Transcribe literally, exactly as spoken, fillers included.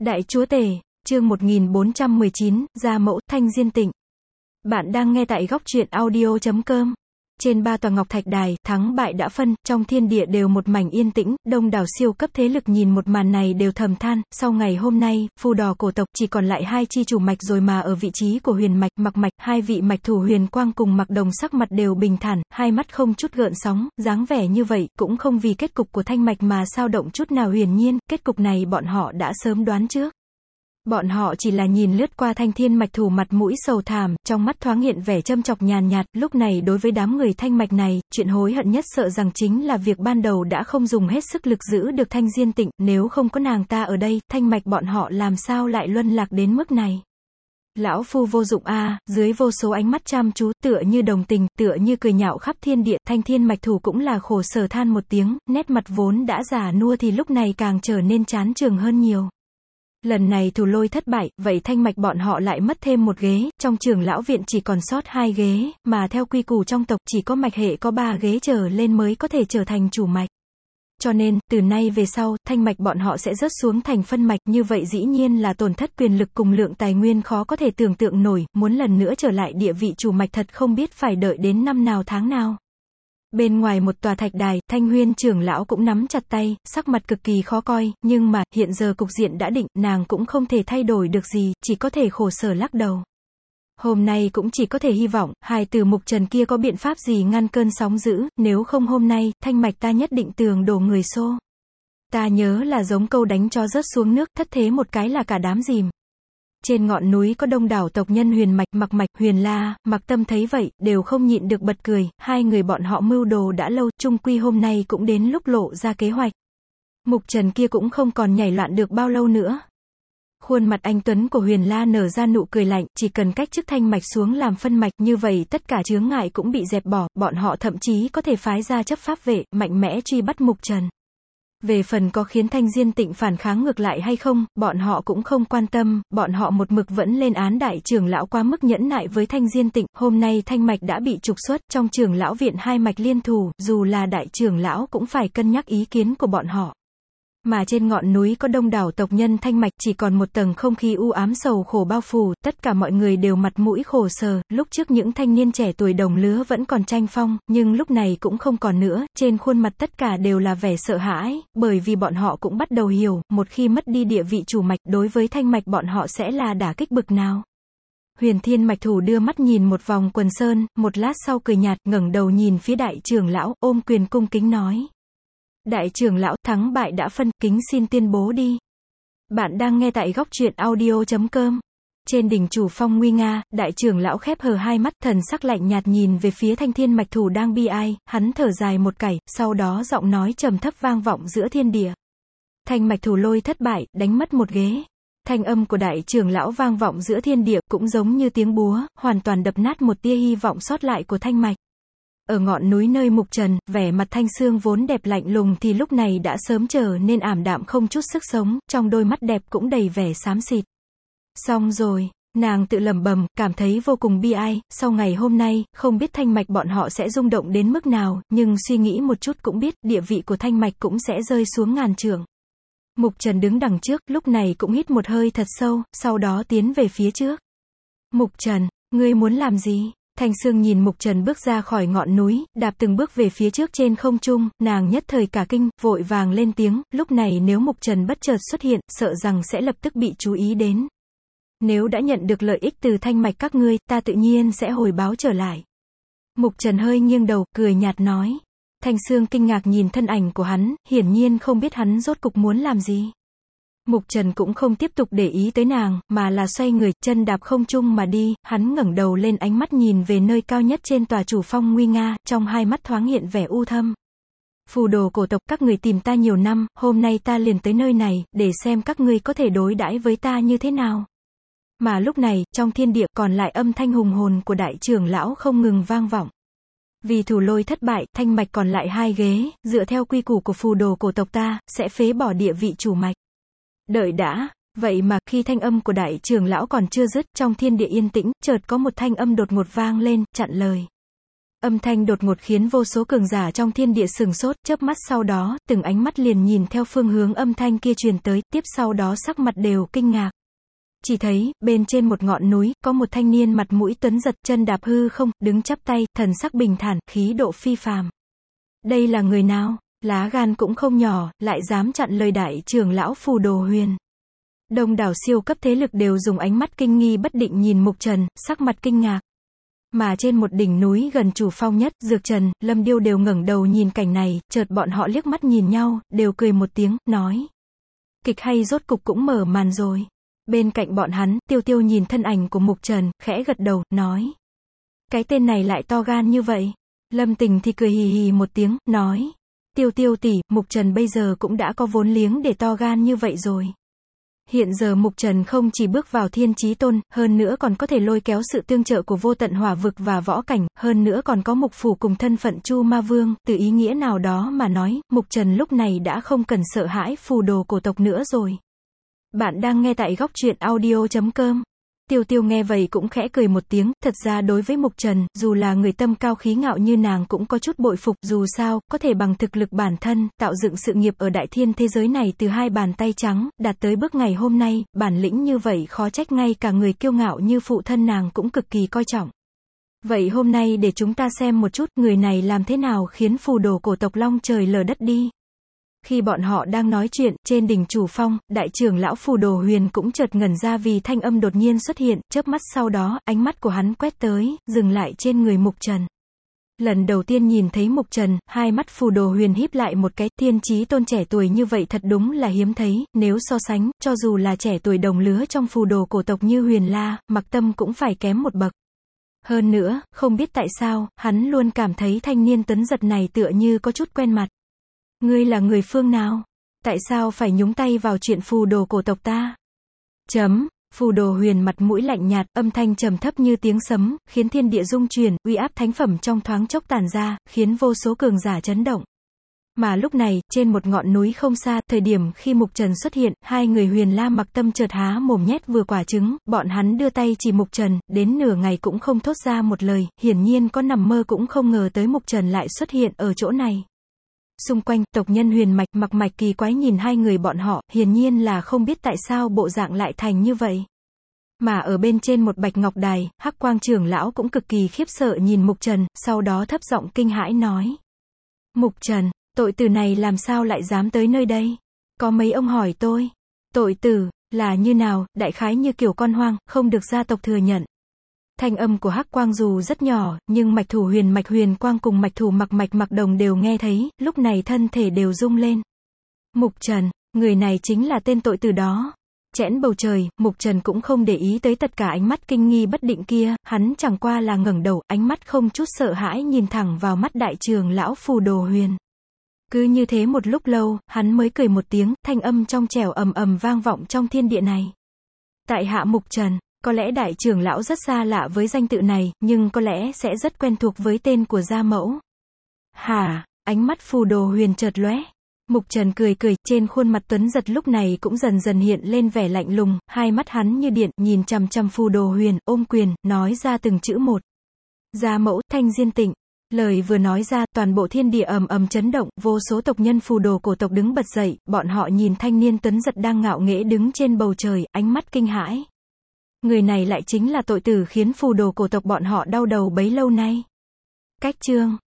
Đại Chúa Tể, chương một nghìn bốn trăm mười chín, Gia Mẫu, Thanh Diên Tịnh. Bạn đang nghe tại góc truyện audio chấm com. Trên ba tòa ngọc thạch đài, thắng bại đã phân, trong thiên địa đều một mảnh yên tĩnh, đông đảo siêu cấp thế lực nhìn một màn này đều thầm than, sau ngày hôm nay, phù đỏ cổ tộc chỉ còn lại hai chi chủ mạch rồi mà ở vị trí của huyền mạch, mặc mạch, hai vị mạch thủ huyền quang cùng mặc đồng sắc mặt đều bình thản, hai mắt không chút gợn sóng, dáng vẻ như vậy, cũng không vì kết cục của thanh mạch mà sao động chút nào huyền nhiên, kết cục này bọn họ đã sớm đoán trước. Bọn họ chỉ là nhìn lướt qua thanh thiên mạch thủ mặt mũi sầu thảm, trong mắt thoáng hiện vẻ châm chọc nhàn nhạt, lúc này đối với đám người thanh mạch này, chuyện hối hận nhất sợ rằng chính là việc ban đầu đã không dùng hết sức lực giữ được Thanh Diên Tịnh, nếu không có nàng ta ở đây, thanh mạch bọn họ làm sao lại luân lạc đến mức này. Lão phu vô dụng a, à, dưới vô số ánh mắt chăm chú, tựa như đồng tình, tựa như cười nhạo khắp thiên địa, thanh thiên mạch thủ cũng là khổ sở than một tiếng, nét mặt vốn đã già nua thì lúc này càng trở nên chán chường hơn nhiều. Lần này thủ lôi thất bại, vậy thanh mạch bọn họ lại mất thêm một ghế, trong trưởng lão viện chỉ còn sót hai ghế, mà theo quy củ trong tộc chỉ có mạch hệ có ba ghế trở lên mới có thể trở thành chủ mạch. Cho nên, từ nay về sau, thanh mạch bọn họ sẽ rớt xuống thành phân mạch, như vậy dĩ nhiên là tổn thất quyền lực cùng lượng tài nguyên khó có thể tưởng tượng nổi, muốn lần nữa trở lại địa vị chủ mạch thật không biết phải đợi đến năm nào tháng nào. Bên ngoài một tòa thạch đài, Thanh Huyên trưởng lão cũng nắm chặt tay, sắc mặt cực kỳ khó coi, nhưng mà, hiện giờ cục diện đã định, nàng cũng không thể thay đổi được gì, chỉ có thể khổ sở lắc đầu. Hôm nay cũng chỉ có thể hy vọng, hai từ Mục Trần kia có biện pháp gì ngăn cơn sóng dữ, nếu không hôm nay, thanh mạch ta nhất định tường đổ người xô. Ta nhớ là giống câu đánh cho rớt xuống nước, thất thế một cái là cả đám dìm. Trên ngọn núi có đông đảo tộc nhân huyền mạch, mặc mạch, huyền la, mặc tâm thấy vậy, đều không nhịn được bật cười, hai người bọn họ mưu đồ đã lâu, chung quy hôm nay cũng đến lúc lộ ra kế hoạch. Mục Trần kia cũng không còn nhảy loạn được bao lâu nữa. Khuôn mặt anh tuấn của huyền la nở ra nụ cười lạnh, chỉ cần cách chức thanh mạch xuống làm phân mạch, như vậy tất cả chướng ngại cũng bị dẹp bỏ, bọn họ thậm chí có thể phái ra chấp pháp vệ, mạnh mẽ truy bắt Mục Trần. Về phần có khiến Thanh Diên Tịnh phản kháng ngược lại hay không, bọn họ cũng không quan tâm, bọn họ một mực vẫn lên án đại trưởng lão quá mức nhẫn nại với Thanh Diên Tịnh, hôm nay thanh mạch đã bị trục xuất, trong trưởng lão viện hai mạch liên thủ, dù là đại trưởng lão cũng phải cân nhắc ý kiến của bọn họ. Mà trên ngọn núi có đông đảo tộc nhân thanh mạch, chỉ còn một tầng không khí u ám sầu khổ bao phủ, tất cả mọi người đều mặt mũi khổ sở, lúc trước những thanh niên trẻ tuổi đồng lứa vẫn còn tranh phong, nhưng lúc này cũng không còn nữa, trên khuôn mặt tất cả đều là vẻ sợ hãi, bởi vì bọn họ cũng bắt đầu hiểu, một khi mất đi địa vị chủ mạch, đối với thanh mạch bọn họ sẽ là đả kích bực nào. Huyền Thiên mạch thủ đưa mắt nhìn một vòng quần sơn, một lát sau cười nhạt, ngẩng đầu nhìn phía đại trưởng lão, ôm quyền cung kính nói. Đại trưởng lão, thắng bại đã phân, kính xin tuyên bố đi. Bạn đang nghe tại góc truyện audio chấm com. Trên đỉnh chủ phong nguy nga, đại trưởng lão khép hờ hai mắt, thần sắc lạnh nhạt nhìn về phía thanh thiên mạch thủ đang bi ai, hắn thở dài một cảy, sau đó giọng nói trầm thấp vang vọng giữa thiên địa. Thanh mạch thủ lôi thất bại, đánh mất một ghế. Thanh âm của đại trưởng lão vang vọng giữa thiên địa, cũng giống như tiếng búa, hoàn toàn đập nát một tia hy vọng sót lại của thanh mạch. Ở ngọn núi nơi Mục Trần, vẻ mặt Thanh Sương vốn đẹp lạnh lùng thì lúc này đã sớm trở nên ảm đạm không chút sức sống, trong đôi mắt đẹp cũng đầy vẻ xám xịt. Xong rồi, nàng tự lẩm bẩm, cảm thấy vô cùng bi ai, sau ngày hôm nay, không biết thanh mạch bọn họ sẽ rung động đến mức nào, nhưng suy nghĩ một chút cũng biết, địa vị của thanh mạch cũng sẽ rơi xuống ngàn trượng. Mục Trần đứng đằng trước, lúc này cũng hít một hơi thật sâu, sau đó tiến về phía trước. Mục Trần, ngươi muốn làm gì? Thanh Sương nhìn Mục Trần bước ra khỏi ngọn núi, đạp từng bước về phía trước trên không trung, nàng nhất thời cả kinh, vội vàng lên tiếng, lúc này nếu Mục Trần bất chợt xuất hiện, sợ rằng sẽ lập tức bị chú ý đến. Nếu đã nhận được lợi ích từ thanh mạch các ngươi, ta tự nhiên sẽ hồi báo trở lại. Mục Trần hơi nghiêng đầu, cười nhạt nói. Thanh Sương kinh ngạc nhìn thân ảnh của hắn, hiển nhiên không biết hắn rốt cục muốn làm gì. Mục Trần cũng không tiếp tục để ý tới nàng, mà là xoay người, chân đạp không trung mà đi, hắn ngẩng đầu lên ánh mắt nhìn về nơi cao nhất trên tòa chủ phong nguy nga, trong hai mắt thoáng hiện vẻ u thâm. Phù đồ cổ tộc, các người tìm ta nhiều năm, hôm nay ta liền tới nơi này, để xem các ngươi có thể đối đãi với ta như thế nào. Mà lúc này, trong thiên địa còn lại âm thanh hùng hồn của đại trưởng lão không ngừng vang vọng. Vì thủ lôi thất bại, thanh mạch còn lại hai ghế, dựa theo quy củ của phù đồ cổ tộc ta, sẽ phế bỏ địa vị chủ mạch. Đợi đã, vậy mà khi thanh âm của đại trưởng lão còn chưa dứt, trong thiên địa yên tĩnh, chợt có một thanh âm đột ngột vang lên, chặn lời. Âm thanh đột ngột khiến vô số cường giả trong thiên địa sừng sốt, chớp mắt sau đó, từng ánh mắt liền nhìn theo phương hướng âm thanh kia truyền tới, tiếp sau đó sắc mặt đều kinh ngạc. Chỉ thấy, bên trên một ngọn núi, có một thanh niên mặt mũi tuấn giật, chân đạp hư không, đứng chắp tay, thần sắc bình thản, khí độ phi phàm. Đây là người nào? Lá gan cũng không nhỏ, lại dám chặn lời đại trưởng lão Phù Đồ Huyền. Đông đảo siêu cấp thế lực đều dùng ánh mắt kinh nghi bất định nhìn Mục Trần, sắc mặt kinh ngạc. Mà trên một đỉnh núi gần chủ phong nhất, Dược Trần, Lâm Điêu đều ngẩng đầu nhìn cảnh này, chợt bọn họ liếc mắt nhìn nhau, đều cười một tiếng, nói. Kịch hay rốt cục cũng mở màn rồi. Bên cạnh bọn hắn, Tiêu Tiêu nhìn thân ảnh của Mục Trần, khẽ gật đầu, nói. Cái tên này lại to gan như vậy. Lâm Tình thì cười hì hì một tiếng, nói. Tiêu Tiêu tỷ, Mục Trần bây giờ cũng đã có vốn liếng để to gan như vậy rồi. Hiện giờ Mục Trần không chỉ bước vào thiên chí tôn, hơn nữa còn có thể lôi kéo sự tương trợ của vô tận hỏa vực và võ cảnh, hơn nữa còn có Mục Phủ cùng thân phận Chu Ma Vương, từ ý nghĩa nào đó mà nói, Mục Trần lúc này đã không cần sợ hãi phù đồ cổ tộc nữa rồi. Bạn đang nghe tại góc truyện audio chấm com. Tiêu Tiêu nghe vậy cũng khẽ cười một tiếng, thật ra đối với Mục Trần, dù là người tâm cao khí ngạo như nàng cũng có chút bội phục, dù sao, có thể bằng thực lực bản thân, tạo dựng sự nghiệp ở đại thiên thế giới này từ hai bàn tay trắng, đạt tới bước ngày hôm nay, bản lĩnh như vậy khó trách ngay cả người kiêu ngạo như phụ thân nàng cũng cực kỳ coi trọng. Vậy hôm nay để chúng ta xem một chút, người này làm thế nào khiến phù đồ cổ tộc long trời lở đất đi. Khi bọn họ đang nói chuyện, trên đỉnh chủ phong, đại trưởng lão Phù Đồ Huyền cũng chợt ngẩn ra vì thanh âm đột nhiên xuất hiện, chớp mắt sau đó, ánh mắt của hắn quét tới, dừng lại trên người Mục Trần. Lần đầu tiên nhìn thấy Mục Trần, hai mắt Phù Đồ Huyền híp lại một cái, thiên chí tôn trẻ tuổi như vậy thật đúng là hiếm thấy, nếu so sánh, cho dù là trẻ tuổi đồng lứa trong phù đồ cổ tộc như Huyền La, Mặc Tâm cũng phải kém một bậc. Hơn nữa, không biết tại sao, hắn luôn cảm thấy thanh niên tuấn giật này tựa như có chút quen mặt. Ngươi là người phương nào? Tại sao phải nhúng tay vào chuyện phù đồ cổ tộc ta? Chấm, Phù Đồ Huyền mặt mũi lạnh nhạt, âm thanh trầm thấp như tiếng sấm, khiến thiên địa rung chuyển, uy áp thánh phẩm trong thoáng chốc tản ra, khiến vô số cường giả chấn động. Mà lúc này, trên một ngọn núi không xa, thời điểm khi Mục Trần xuất hiện, hai người Huyền La Mặc Tâm chợt há mồm nhét vừa quả trứng, bọn hắn đưa tay chỉ Mục Trần, đến nửa ngày cũng không thốt ra một lời, hiển nhiên có nằm mơ cũng không ngờ tới Mục Trần lại xuất hiện ở chỗ này. Xung quanh, tộc nhân Huyền Mạch, Mặc Mạch kỳ quái nhìn hai người bọn họ, hiển nhiên là không biết tại sao bộ dạng lại thành như vậy. Mà ở bên trên một bạch ngọc đài, Hắc Quang trưởng lão cũng cực kỳ khiếp sợ nhìn Mục Trần, sau đó thấp giọng kinh hãi nói. Mục Trần, tội tử này làm sao lại dám tới nơi đây? Có mấy ông hỏi tôi, tội tử, là như nào, đại khái như kiểu con hoang, không được gia tộc thừa nhận. Thanh âm của Hắc Quang dù rất nhỏ, nhưng mạch thủ Huyền Mạch Huyền Quang cùng mạch thủ Mặc Mạch Mặc Đồng đều nghe thấy, lúc này thân thể đều rung lên. Mục Trần, người này chính là tên tội tử đó. Chẽn bầu trời, Mục Trần cũng không để ý tới tất cả ánh mắt kinh nghi bất định kia, hắn chẳng qua là ngẩng đầu, ánh mắt không chút sợ hãi nhìn thẳng vào mắt đại trưởng lão Phù Đồ Huyền. Cứ như thế một lúc lâu, hắn mới cười một tiếng, thanh âm trong trẻo ầm ầm vang vọng trong thiên địa này. Tại hạ Mục Trần. Có lẽ đại trưởng lão rất xa lạ với danh tự này, nhưng có lẽ sẽ rất quen thuộc với tên của gia mẫu. Hả? Ánh mắt Phù Đồ Huyền chợt lóe. Mục Trần cười cười, trên khuôn mặt tuấn giật lúc này cũng dần dần hiện lên vẻ lạnh lùng, hai mắt hắn như điện, nhìn chằm chằm Phù Đồ Huyền, ôm quyền, nói ra từng chữ một. Gia mẫu, Thanh Diên Tịnh. Lời vừa nói ra, toàn bộ thiên địa ầm ầm chấn động, vô số tộc nhân phù đồ cổ tộc đứng bật dậy, bọn họ nhìn thanh niên tuấn giật đang ngạo nghễ đứng trên bầu trời, ánh mắt kinh hãi. Người này lại chính là tội tử khiến phù đồ cổ tộc bọn họ đau đầu bấy lâu nay. Cách chương